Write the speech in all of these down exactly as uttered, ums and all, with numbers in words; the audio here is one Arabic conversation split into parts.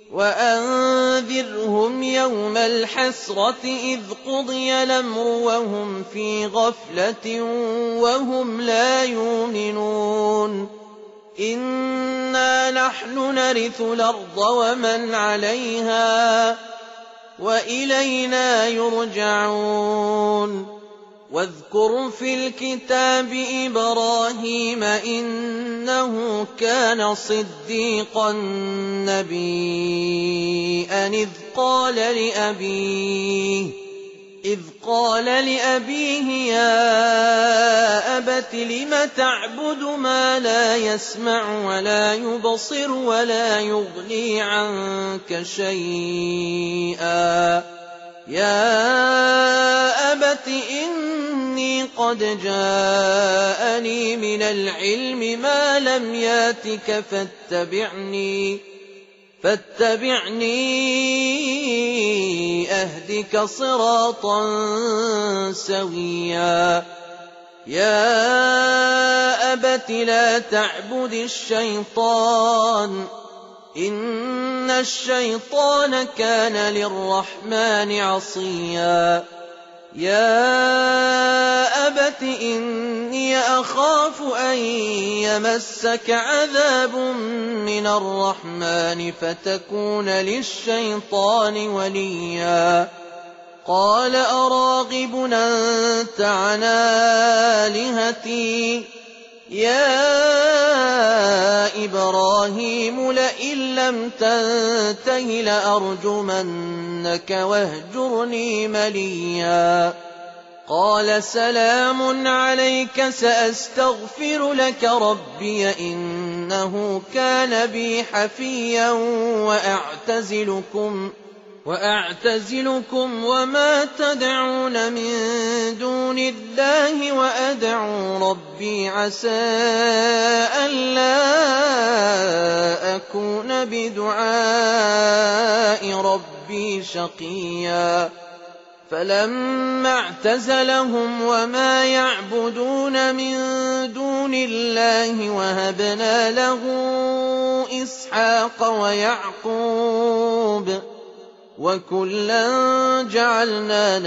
وأنذرهم يوم الحسرة إذ قضي الأمر وهم في غفلة وهم لا يؤمنون إنا نحن نرث الأرض ومن عليها وإلينا يرجعون واذكر في الكتاب إبراهيم إنه كان صديقا نبيا إذ قال لأبيه إذ قال لأبيه يا أبت لم تعبد ما لا يسمع ولا يبصر ولا يغني عنك شيئا يا أبت إني قد جاءني من العلم ما لم ياتك فاتبعني فاتبعني أهدك صراطا سويا يا أبت لا تعبد الشيطان إن الشيطان كان للرحمن عصيا يا أبت إني أخاف أن يمسك عذاب من الرحمن فتكون للشيطان وليا قال أراغب أنت عن آلهتي يا إبراهيم لئن لم تنته لأرجمنك واهجرني مليا قال سلام عليك سأستغفر لك ربي إنه كان بي حفيا وأعتزلكم وأعتزلكم وما تدعون من دون الله وأدعو ربي عسى ألا أكون بدعاء ربي شقيا فلما اعتزلهم وما يعبدون من دون الله وهبنا له إسحاق ويعقوب وكلا جعلنا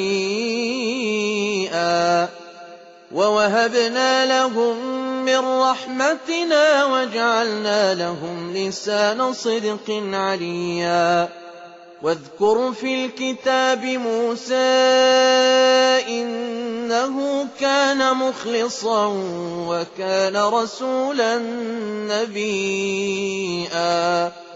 نبيا ووهبنا لهم من رحمتنا وجعلنا لهم لسان صدق عليا واذكر في الكتاب موسى إنه كان مخلصا وكان رسولا نبيا